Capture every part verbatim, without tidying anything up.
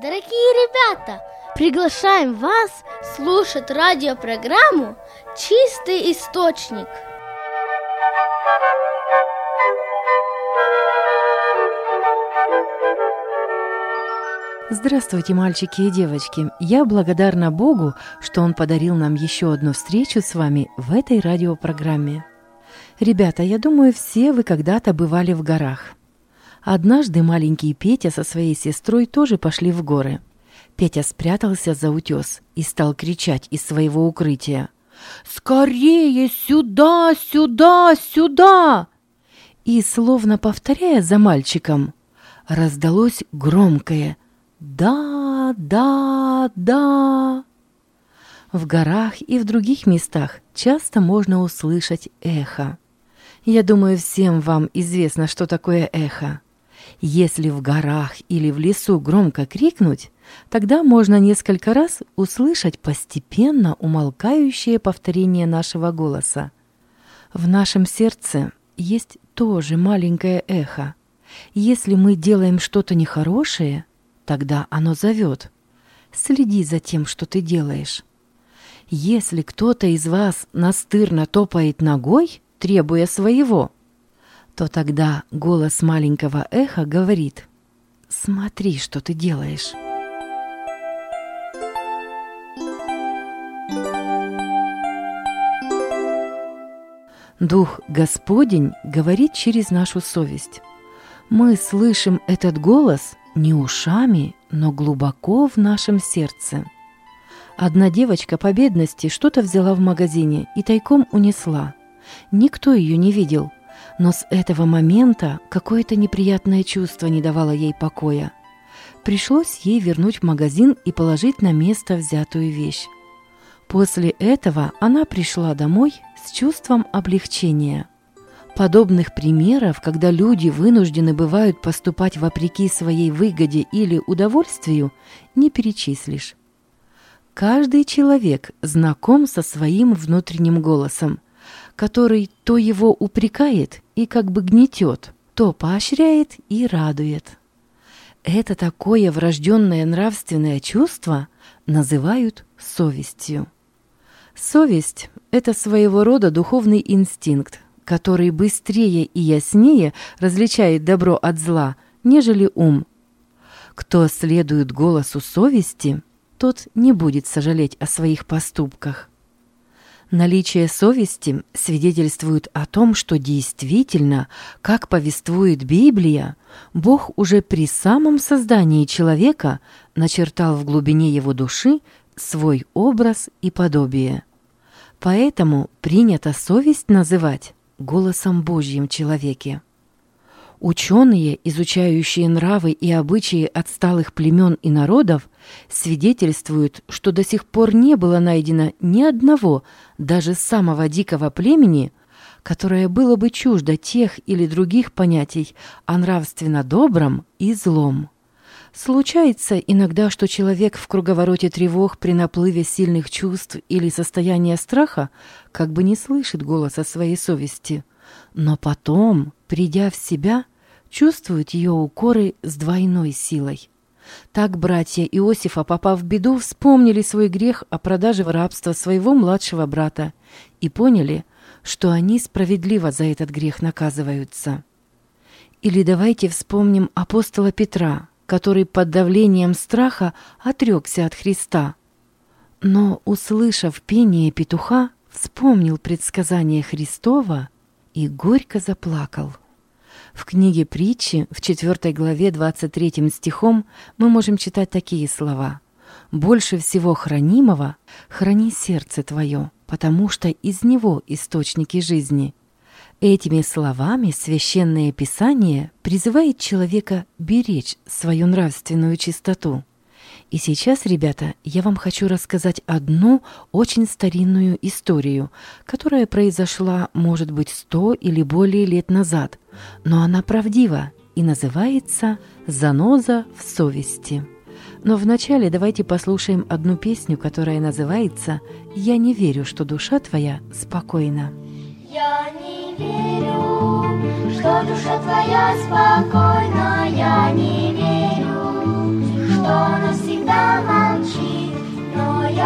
Дорогие ребята, приглашаем вас слушать радиопрограмму «Чистый источник». Здравствуйте, мальчики и девочки! Я благодарна Богу, что Он подарил нам еще одну встречу с вами в этой радиопрограмме. Ребята, я думаю, все вы когда-то бывали в горах. Однажды маленький Петя со своей сестрой тоже пошли в горы. Петя спрятался за утес и стал кричать из своего укрытия: «Скорее сюда, сюда, сюда!» И, словно повторяя за мальчиком, раздалось громкое «Да, да, да». В горах и в других местах часто можно услышать эхо. Я думаю, всем вам известно, что такое эхо. Если в горах или в лесу громко крикнуть, тогда можно несколько раз услышать постепенно умолкающее повторение нашего голоса. В нашем сердце есть тоже маленькое эхо. Если мы делаем что-то нехорошее, тогда оно зовет: «Следи за тем, что ты делаешь». Если кто-то из вас настырно топает ногой, требуя своего, то тогда голос маленького эха говорит: «Смотри, что ты делаешь». Дух Господень говорит через нашу совесть. Мы слышим этот голос не ушами, но глубоко в нашем сердце. Одна девочка по бедности что-то взяла в магазине и тайком унесла. Никто ее не видел, но с этого момента какое-то неприятное чувство не давало ей покоя. Пришлось ей вернуть в магазин и положить на место взятую вещь. После этого она пришла домой с чувством облегчения. Подобных примеров, когда люди вынуждены бывают поступать вопреки своей выгоде или удовольствию, не перечислишь. Каждый человек знаком со своим внутренним голосом, который то его упрекает и как бы гнетет, то поощряет и радует. Это такое врожденное нравственное чувство называют совестью. Совесть – это своего рода духовный инстинкт, который быстрее и яснее различает добро от зла, нежели ум. Кто следует голосу совести, тот не будет сожалеть о своих поступках. Наличие совести свидетельствует о том, что действительно, как повествует Библия, Бог уже при самом создании человека начертал в глубине его души свой образ и подобие. Поэтому принято совесть называть голосом Божьим в человеке. Ученые, изучающие нравы и обычаи отсталых племен и народов, свидетельствуют, что до сих пор не было найдено ни одного, даже самого дикого племени, которое было бы чуждо тех или других понятий о нравственно добром и злом. Случается иногда, что человек в круговороте тревог при наплыве сильных чувств или состояния страха как бы не слышит голоса своей совести, но потом, придя в себя, чувствует ее укоры с двойной силой. Так братья Иосифа, попав в беду, вспомнили свой грех о продаже в рабство своего младшего брата и поняли, что они справедливо за этот грех наказываются. Или давайте вспомним апостола Петра, который под давлением страха отрекся от Христа, но, услышав пение петуха, вспомнил предсказание Христова и горько заплакал. В книге Притчи, в четвёртой главе двадцать третьим стихом, мы можем читать такие слова: «Больше всего хранимого храни сердце твое, потому что из него источники жизни». Этими словами Священное Писание призывает человека беречь свою нравственную чистоту. И сейчас, ребята, я вам хочу рассказать одну очень старинную историю, которая произошла, может быть, сто или более лет назад, но она правдива и называется «Заноза в совести». Но вначале давайте послушаем одну песню, которая называется «Я не верю, что душа твоя спокойна». Я не верю, что душа твоя спокойна, я не верю, что на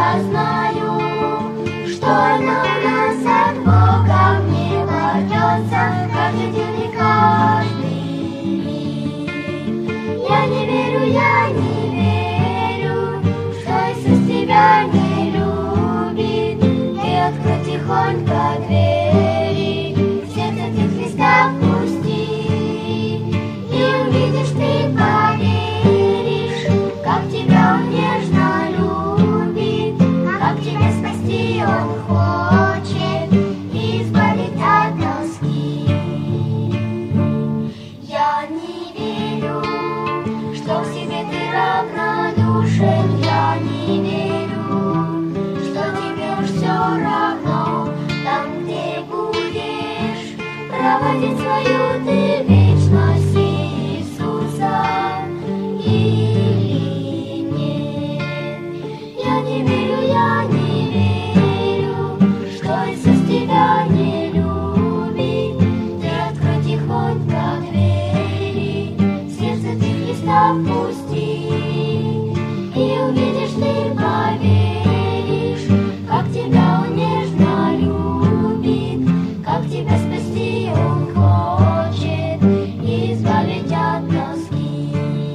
я знаю, что она у нас от Бога мне ворвется каждый день и каждый миг. Я не верю, я не верю, что Иисус тебя не любит. Ты открой тихонько двери, в сердце ты Христа впусти, и увидишь, ты поверишь, как тебя Он нежно любит, как тебя спасти Он хочет, избавить от тоски. Я не верю, что в себе ты равнодушен, я не верю, что тебе уж все равно, там, где будешь проводить свою ты вечность Иисуса или нет. Я не верю, я не верю, что Иисус тебя не любит. Ты открой тихонько двери, в сердце ты Христа впусти, и увидишь, ты поверишь, как тебя Он нежно любит, как тебя спасти Он хочет, избавить от тоски.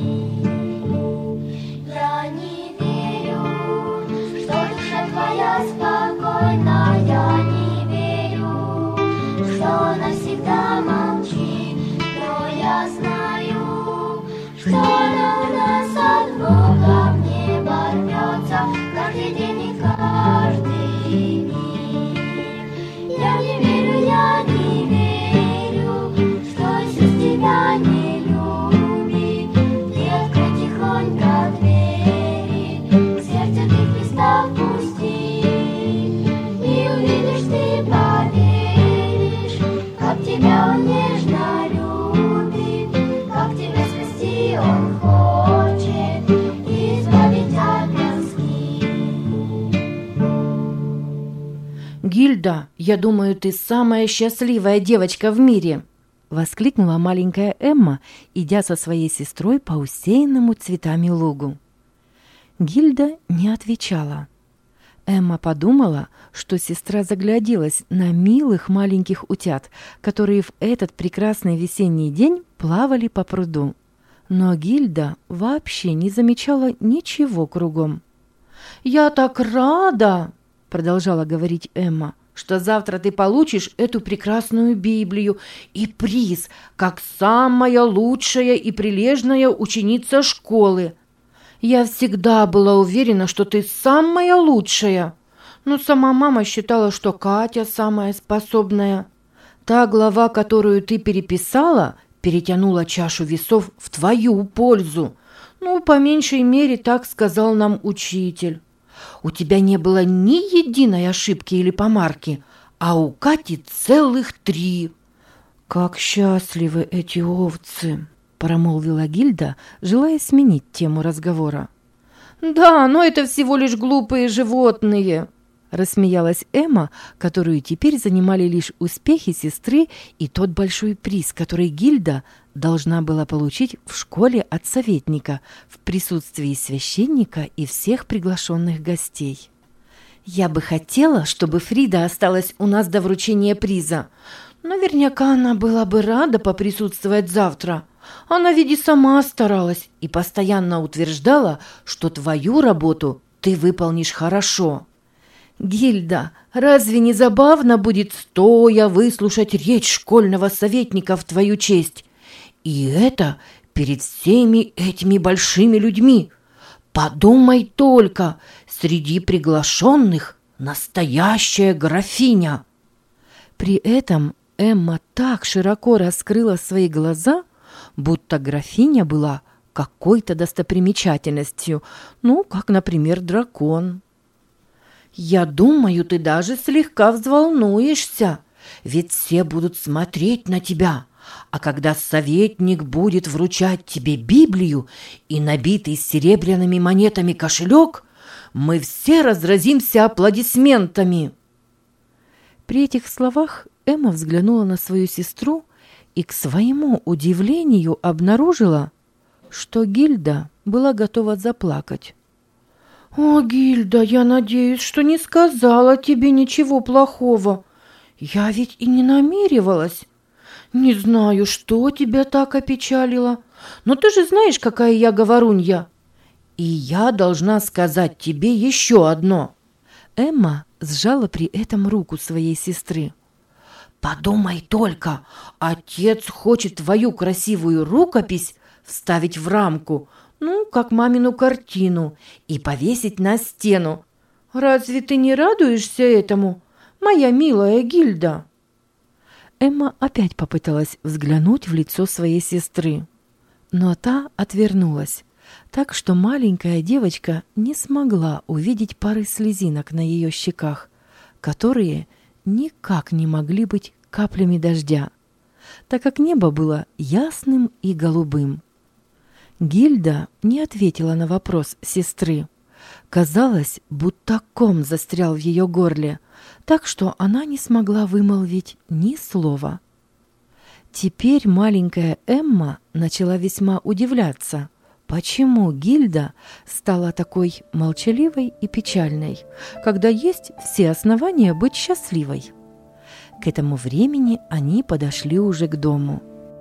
Я не верю, что душа твоя спокойна, я не верю, что навсегда молчит, но я знаю, что она у нас от Бога мне ворвется каждый день и каждый миг. Я не верю, я не верю, что Иисус тебя не любит. Ты открой тихонько двери, в сердце ты Христа впусти, и увидишь, ты поверишь, как тебя Он нежно любит, как тебя спасти Он хочет, избавить от тоски. «Гильда, я думаю, ты самая счастливая девочка в мире!» — воскликнула маленькая Эмма, идя со своей сестрой по усеянному цветами лугу. Гильда не отвечала. Эмма подумала, что сестра загляделась на милых маленьких утят, которые в этот прекрасный весенний день плавали по пруду. Но Гильда вообще не замечала ничего кругом. «Я так рада!» — продолжала говорить Эмма, «что завтра ты получишь эту прекрасную Библию и приз, как самая лучшая и прилежная ученица школы. Я всегда была уверена, что ты самая лучшая, но сама мама считала, что Катя самая способная. Та глава, которую ты переписала, перетянула чашу весов в твою пользу. Ну, по меньшей мере, так сказал нам учитель. У тебя не было ни единой ошибки или помарки, а у Кати целых три». «Как счастливы эти овцы!» — промолвила Гильда, желая сменить тему разговора. «Да, но это всего лишь глупые животные!» — рассмеялась Эмма, которую теперь занимали лишь успехи сестры и тот большой приз, который Гильда должна была получить в школе от советника в присутствии священника и всех приглашенных гостей. «Я бы хотела, чтобы Фрида осталась у нас до вручения приза. Наверняка она была бы рада поприсутствовать завтра. Она ведь и сама старалась и постоянно утверждала, что твою работу ты выполнишь хорошо. Гильда, разве не забавно будет стоя выслушать речь школьного советника в твою честь? И это перед всеми этими большими людьми. Подумай только, среди приглашенных настоящая графиня». При этом Эмма так широко раскрыла свои глаза, будто графиня была какой-то достопримечательностью, ну, как, например, дракон. «Я думаю, ты даже слегка взволнуешься, ведь все будут смотреть на тебя. А когда советник будет вручать тебе Библию и набитый серебряными монетами кошелек, мы все разразимся аплодисментами». При этих словах Эмма взглянула на свою сестру и, к своему удивлению, обнаружила, что Гильда была готова заплакать. «О, Гильда, я надеюсь, что не сказала тебе ничего плохого. Я ведь и не намеревалась. Не знаю, что тебя так опечалило, но ты же знаешь, какая я говорунья. И я должна сказать тебе еще одно». Эмма сжала при этом руку своей сестры. «Подумай только, отец хочет твою красивую рукопись вставить в рамку, ну, как мамину картину, и повесить на стену. Разве ты не радуешься этому, моя милая Гильда?» Эмма опять попыталась взглянуть в лицо своей сестры, но та отвернулась, так что маленькая девочка не смогла увидеть пары слезинок на ее щеках, которые никак не могли быть каплями дождя, так как небо было ясным и голубым. Гильда не ответила на вопрос сестры. Казалось, будто ком застрял в ее горле, так что она не смогла вымолвить ни слова. Теперь маленькая Эмма начала весьма удивляться, почему Гильда стала такой молчаливой и печальной, когда есть все основания быть счастливой. К этому времени они подошли уже к дому.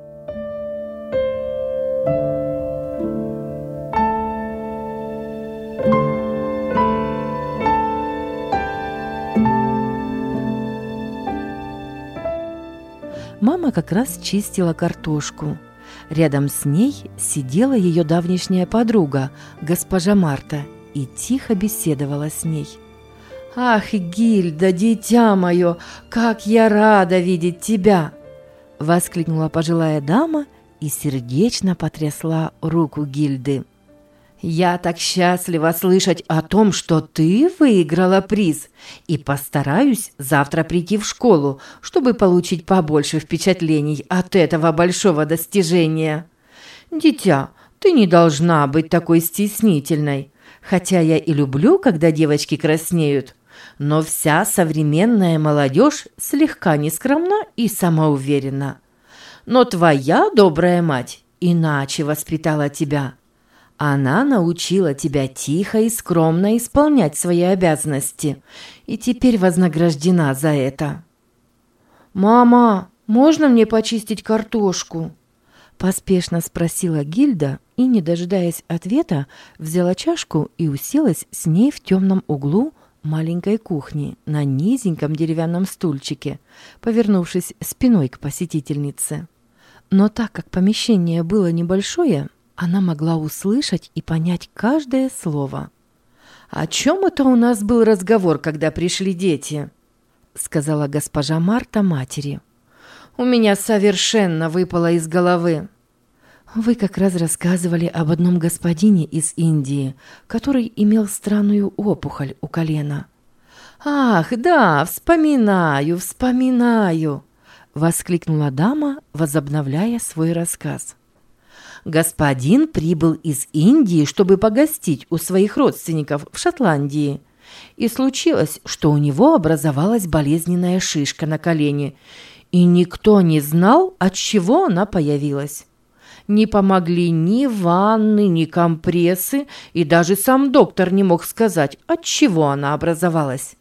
Мама как раз чистила картошку. Рядом с ней сидела ее давнишняя подруга, госпожа Марта, и тихо беседовала с ней. «Ах, Гильда, дитя мое, как я рада видеть тебя!» — воскликнула пожилая дама и сердечно потрясла руку Гильды. «Я так счастлива слышать о том, что ты выиграла приз, и постараюсь завтра прийти в школу, чтобы получить побольше впечатлений от этого большого достижения. Дитя, ты не должна быть такой стеснительной, хотя я и люблю, когда девочки краснеют, но вся современная молодежь слегка нескромна и самоуверенна. Но твоя добрая мать иначе воспитала тебя». Она научила тебя тихо и скромно исполнять свои обязанности, и теперь вознаграждена за это. «Мама, можно мне почистить картошку?» – поспешно спросила Гильда и, не дожидаясь ответа, взяла чашку и уселась с ней в темном углу маленькой кухни на низеньком деревянном стульчике, повернувшись спиной к посетительнице. Но так как помещение было небольшое, она могла услышать и понять каждое слово. «О чем это у нас был разговор, когда пришли дети?» — сказала госпожа Марта матери. «У меня совершенно выпало из головы». «Вы как раз рассказывали об одном господине из Индии, который имел странную опухоль у колена». «Ах, да, вспоминаю, вспоминаю!» — воскликнула дама, возобновляя свой рассказ. Господин прибыл из Индии, чтобы погостить у своих родственников в Шотландии. И случилось, что у него образовалась болезненная шишка на колене, и никто не знал, от чего она появилась. Не помогли ни ванны, ни компрессы, и даже сам доктор не мог сказать, от чего она образовалась.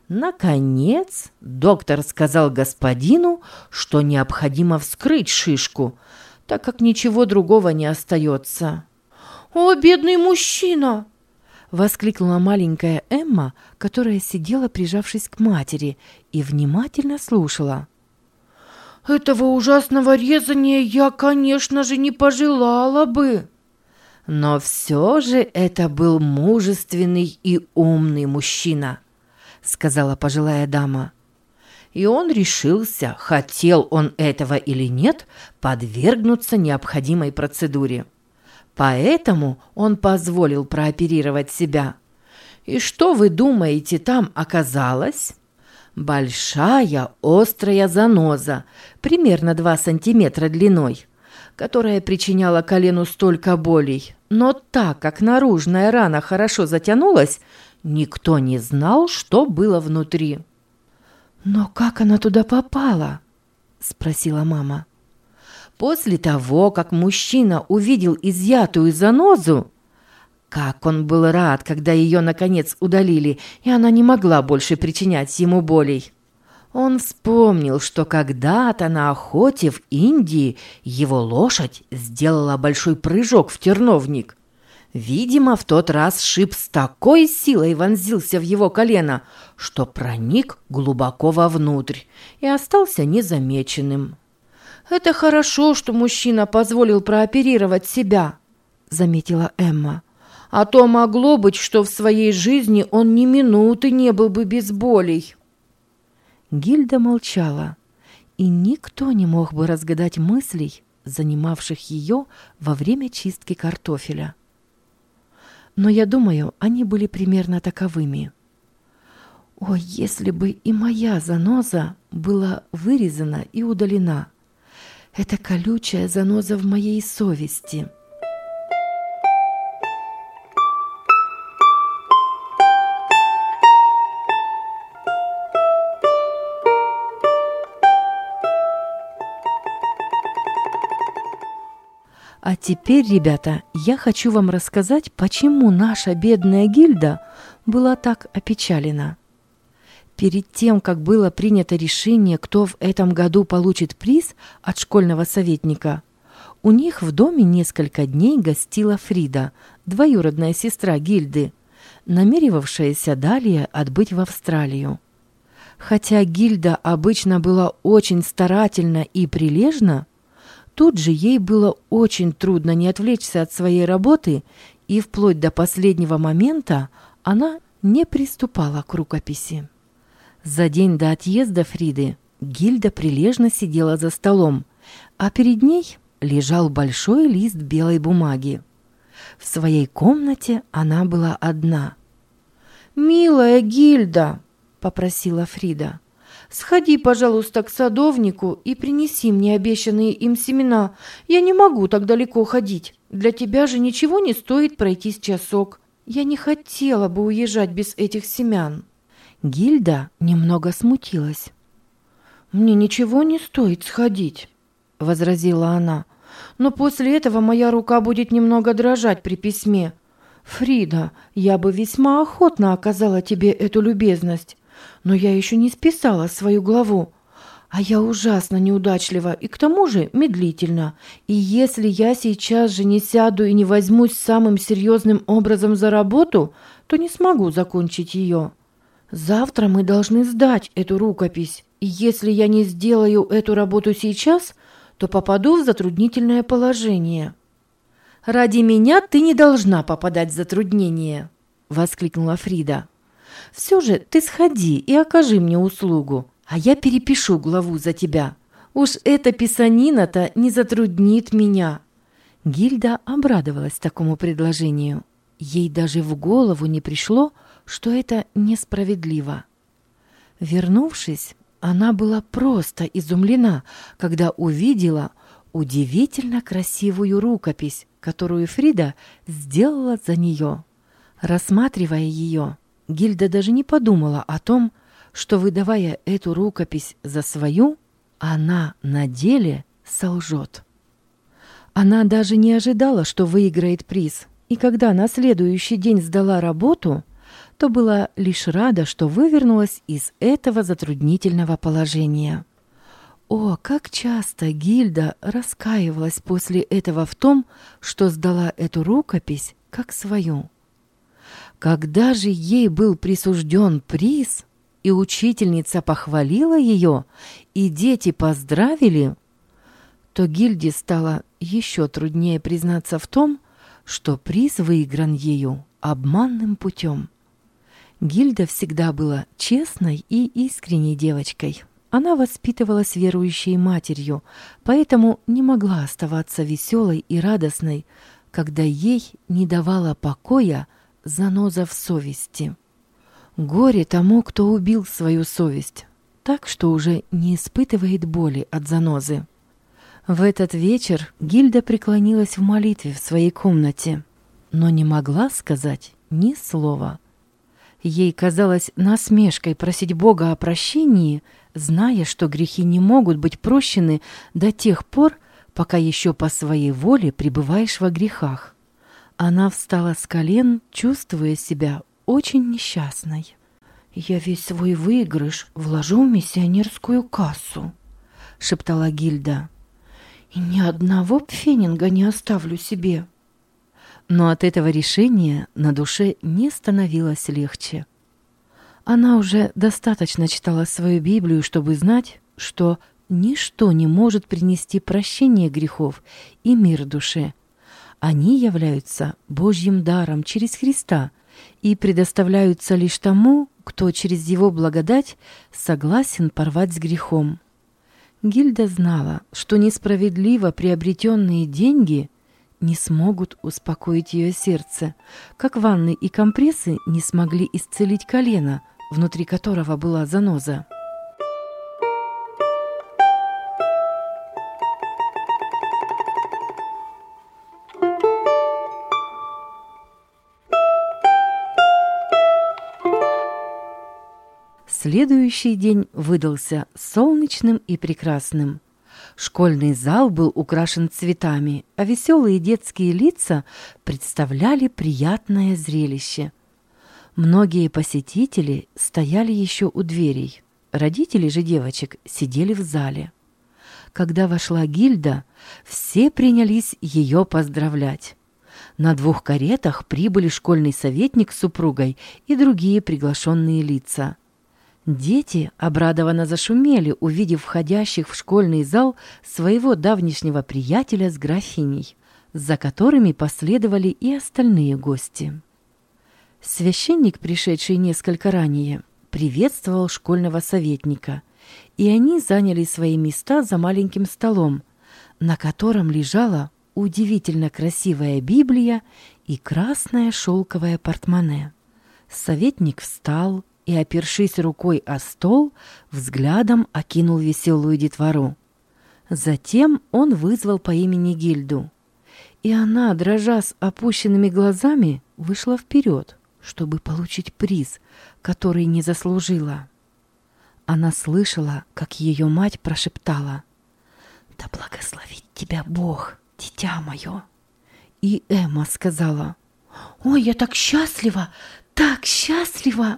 Наконец, доктор сказал господину, что необходимо вскрыть шишку, так как ничего другого не остается. «О, бедный мужчина!» — воскликнула маленькая Эмма, которая сидела, прижавшись к матери, и внимательно слушала. «Этого ужасного резания я, конечно же, не пожелала бы». «Но все же это был мужественный и умный мужчина», — сказала пожилая дама. И он решился, хотел он этого или нет, подвергнуться необходимой процедуре. Поэтому он позволил прооперировать себя. И что вы думаете, там оказалось? Большая острая заноза, примерно два сантиметра длиной, которая причиняла колену столько болей. Но так как наружная рана хорошо затянулась, никто не знал, что было внутри. «Но как она туда попала?» – спросила мама. После того, как мужчина увидел изъятую занозу, Как он был рад, когда ее, наконец, удалили, и она не могла больше причинять ему болей. Он вспомнил, что когда-то на охоте в Индии его лошадь сделала большой прыжок в терновник. Видимо, в тот раз шип с такой силой вонзился в его колено, что проник глубоко вовнутрь и остался незамеченным. «Это хорошо, что мужчина позволил прооперировать себя», — заметила Эмма. «А то могло быть, что в своей жизни он ни минуты не был бы без болей». Гильда молчала, и никто не мог бы разгадать мыслей, занимавших ее во время чистки картофеля. Но я думаю, они были примерно таковыми. «О, если бы и моя заноза была вырезана и удалена! Это колючая заноза в моей совести!» А теперь, ребята, я хочу вам рассказать, почему наша бедная Гильда была так опечалена. Перед тем, как было принято решение, кто в этом году получит приз от школьного советника, у них в доме несколько дней гостила Фрида, двоюродная сестра Гильды, намеревавшаяся далее отбыть в Австралию. Хотя Гильда обычно была очень старательна и прилежна, тут же ей было очень трудно не отвлечься от своей работы, и вплоть до последнего момента она не приступала к рукописи. За день до отъезда Фриды Гильда прилежно сидела за столом, а перед ней лежал большой лист белой бумаги. В своей комнате она была одна. «Милая Гильда», — попросила Фрида, — «сходи, пожалуйста, к садовнику и принеси мне обещанные им семена. Я не могу так далеко ходить. Для тебя же ничего не стоит пройтись часок. Я не хотела бы уезжать без этих семян». Гильда немного смутилась. «Мне ничего не стоит сходить», — возразила она. «Но после этого моя рука будет немного дрожать при письме. Фрида, я бы весьма охотно оказала тебе эту любезность, но я еще не списала свою главу. А я ужасно неудачлива и к тому же медлительна. И если я сейчас же не сяду и не возьмусь самым серьезным образом за работу, то не смогу закончить ее. Завтра мы должны сдать эту рукопись, и если я не сделаю эту работу сейчас, то попаду в затруднительное положение». «Ради меня ты не должна попадать в затруднение», — воскликнула Фрида. «Все же ты сходи и окажи мне услугу, а я перепишу главу за тебя. Уж эта писанина-то не затруднит меня». Гильда обрадовалась такому предложению. Ей даже в голову не пришло, что это несправедливо. Вернувшись, она была просто изумлена, когда увидела удивительно красивую рукопись, которую Фрида сделала за нее. Рассматривая ее, Гильда даже не подумала о том, что, выдавая эту рукопись за свою, она на деле солжет. Она даже не ожидала, что выиграет приз, и когда на следующий день сдала работу, то была лишь рада, что вывернулась из этого затруднительного положения. О, как часто Гильда раскаивалась после этого в том, что сдала эту рукопись как свою. Когда же ей был присужден приз, и учительница похвалила ее, и дети поздравили, то Гильде стало еще труднее признаться в том, что приз выигран ею обманным путем. Гильда всегда была честной и искренней девочкой. Она воспитывалась верующей матерью, поэтому не могла оставаться веселой и радостной, когда ей не давала покоя заноза в совести. Горе тому, кто убил свою совесть, так что уже не испытывает боли от занозы. В этот вечер Гильда преклонилась в молитве в своей комнате, но не могла сказать ни слова. Ей казалось насмешкой просить Бога о прощении, зная, что грехи не могут быть прощены до тех пор, пока еще по своей воле пребываешь во грехах. Она встала с колен, чувствуя себя очень несчастной. «Я весь свой выигрыш вложу в миссионерскую кассу», — шептала Гильда. «И ни одного пфенинга не оставлю себе». Но от этого решения на душе не становилось легче. Она уже достаточно читала свою Библию, чтобы знать, что ничто не может принести прощение грехов и мир душе. Они являются Божьим даром через Христа и предоставляются лишь тому, кто через Его благодать согласен порвать с грехом. Гильда знала, что несправедливо приобретенные деньги не смогут успокоить ее сердце, как ванны и компрессы не смогли исцелить колено, внутри которого была заноза. Следующий день выдался солнечным и прекрасным. Школьный зал был украшен цветами, а веселые детские лица представляли приятное зрелище. Многие посетители стояли еще у дверей. Родители же девочек сидели в зале. Когда вошла Гильда, все принялись ее поздравлять. На двух каретах прибыли школьный советник с супругой и другие приглашенные лица. Дети обрадованно зашумели, увидев входящих в школьный зал своего давнишнего приятеля с графиней, за которыми последовали и остальные гости. Священник, пришедший несколько ранее, приветствовал школьного советника, и они заняли свои места за маленьким столом, на котором лежала удивительно красивая Библия и красное шелковое портмоне. Советник встал и, опершись рукой о стол, взглядом окинул веселую детвору. Затем он вызвал по имени Гильду, и она, дрожа с опущенными глазами, вышла вперед, чтобы получить приз, который не заслужила. Она слышала, как ее мать прошептала: «Да благословит тебя Бог, дитя мое!» И Эмма сказала: «Ой, я так счастлива, так счастлива!»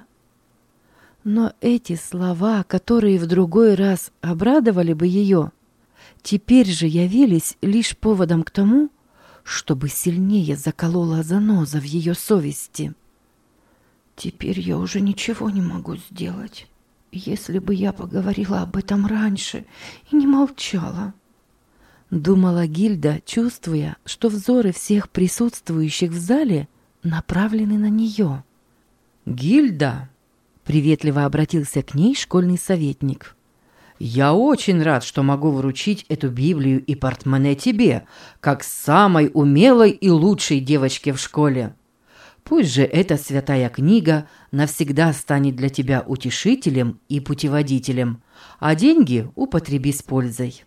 Но эти слова, которые в другой раз обрадовали бы ее, теперь же явились лишь поводом к тому, чтобы сильнее заколола заноза в ее совести. «Теперь я уже ничего не могу сделать. Если бы я поговорила об этом раньше и не молчала», — думала Гильда, чувствуя, что взоры всех присутствующих в зале направлены на нее. «Гильда!» — приветливо обратился к ней школьный советник. «Я очень рад, что могу вручить эту Библию и портмоне тебе, как самой умелой и лучшей девочке в школе. Пусть же эта святая книга навсегда станет для тебя утешителем и путеводителем, а деньги употреби с пользой».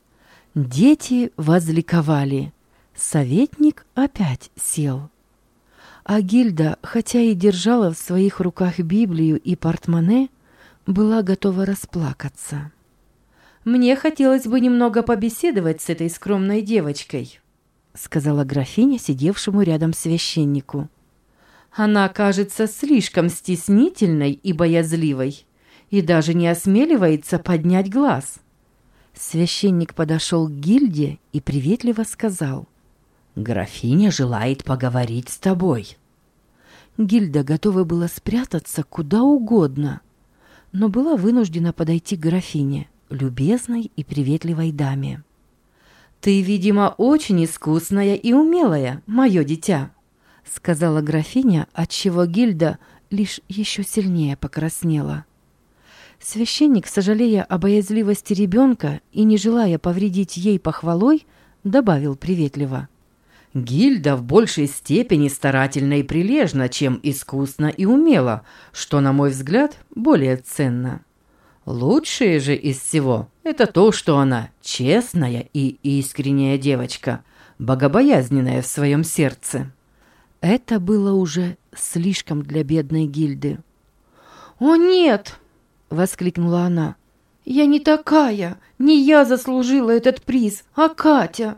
Дети возликовали. Советник опять сел. А Гильда, хотя и держала в своих руках Библию и портмоне, была готова расплакаться. «Мне хотелось бы немного побеседовать с этой скромной девочкой», — сказала графиня сидевшему рядом священнику. «Она кажется слишком стеснительной и боязливой, и даже не осмеливается поднять глаз». Священник подошел к Гильде и приветливо сказал: «Графиня желает поговорить с тобой». Гильда готова была спрятаться куда угодно, но была вынуждена подойти к графине, любезной и приветливой даме. «Ты, видимо, очень искусная и умелая, мое дитя», — сказала графиня, отчего Гильда лишь еще сильнее покраснела. Священник, сожалея о боязливости ребенка и не желая повредить ей похвалой, добавил приветливо: «Гильда в большей степени старательна и прилежна, чем искусна и умела, что, на мой взгляд, более ценно. Лучшее же из всего – это то, что она честная и искренняя девочка, богобоязненная в своем сердце». Это было уже слишком для бедной Гильды. «О, нет!» — воскликнула она. «Я не такая, не я заслужила этот приз, а Катя.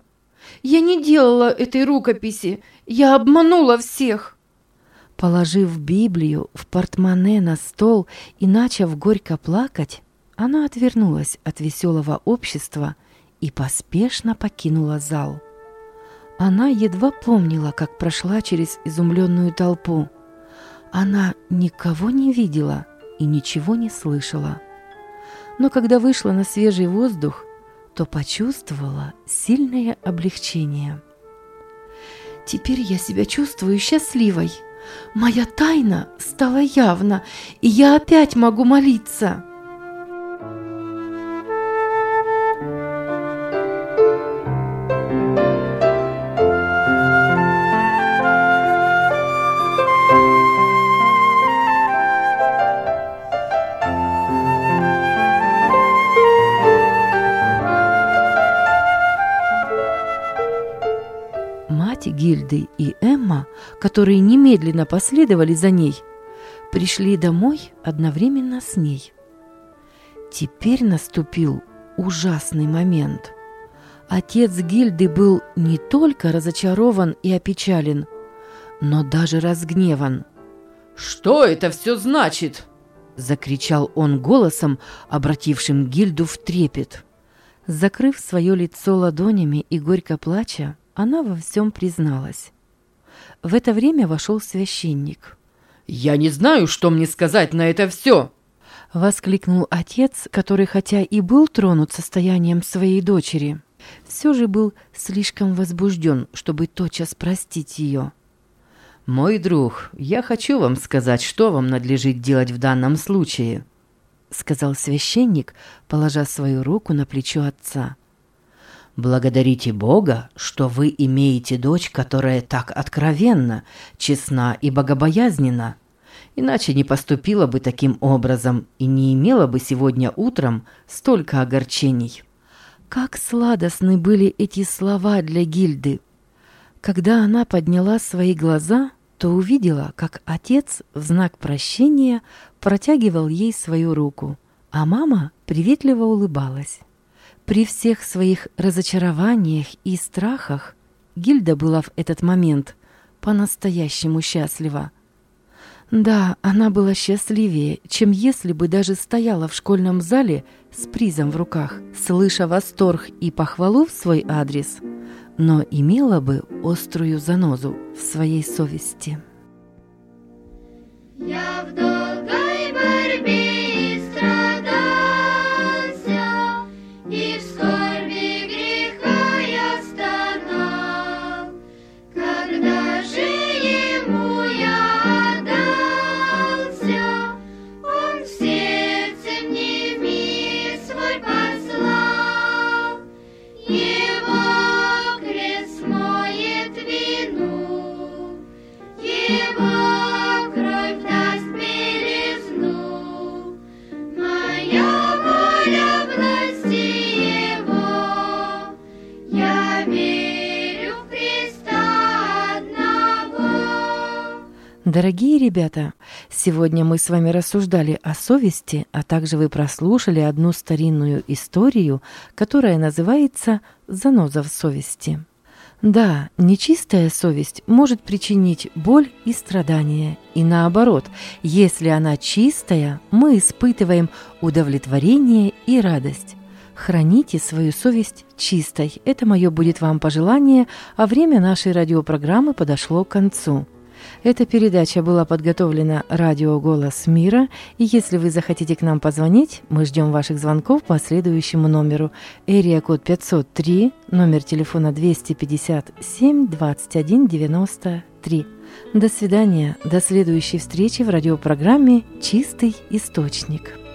Я не делала этой рукописи. Я обманула всех. Положив Библию в портмоне на стол и начав горько плакать, она отвернулась от веселого общества и поспешно покинула зал. Она едва помнила, как прошла через изумленную толпу. Она никого не видела и ничего не слышала. Но когда вышла на свежий воздух, то почувствовала сильное облегчение. Теперь я себя чувствую счастливой. Моя тайна стала явна, и я опять могу молиться. Гильды и Эмма, которые немедленно последовали за ней, пришли домой одновременно с ней. Теперь наступил ужасный момент. Отец Гильды был не только разочарован и опечален, но даже разгневан. «Что это все значит?» — закричал он голосом, обратившим Гильду в трепет. Закрыв свое лицо ладонями и горько плача, она во всем призналась. В это время вошел священник. «Я не знаю, что мне сказать на это все!» — воскликнул отец, который, хотя и был тронут состоянием своей дочери, все же был слишком возбужден, чтобы тотчас простить ее. «Мой друг, я хочу вам сказать, что вам надлежит делать в данном случае», — сказал священник, положа свою руку на плечо отца. «Благодарите Бога, что вы имеете дочь, которая так откровенна, честна и богобоязненна. Иначе не поступила бы таким образом и не имела бы сегодня утром столько огорчений». Как сладостны были эти слова для Гильды! Когда она подняла свои глаза, то увидела, как отец в знак прощения протягивал ей свою руку, а мама приветливо улыбалась. При всех своих разочарованиях и страхах Гильда была в этот момент по-настоящему счастлива. Да, она была счастливее, чем если бы даже стояла в школьном зале с призом в руках, слыша восторг и похвалу в свой адрес, но имела бы острую занозу в своей совести. Я в долгой борьбе страдался, и в скорби греха я стонал. Когда же ему я отдался, он в сердце мне мир свой послал. Его крест смоет вину, его кровь даст белизну. Моя воля власти его, я верю в Христа одного. Дорогие ребята, сегодня мы с вами рассуждали о совести, а также вы прослушали одну старинную историю, которая называется «Заноза в совести». Да, нечистая совесть может причинить боль и страдания, и наоборот, если она чистая, мы испытываем удовлетворение и радость. Храните свою совесть чистой, это мое будет вам пожелание, а время нашей радиопрограммы подошло к концу. Эта передача была подготовлена радио «Голос мира», и если вы захотите к нам позвонить, мы ждем ваших звонков по следующему номеру. Эрия-код пятьсот три, номер телефона двести пятьдесят семь двадцать один девяносто три. До свидания, до следующей встречи в радиопрограмме «Чистый источник».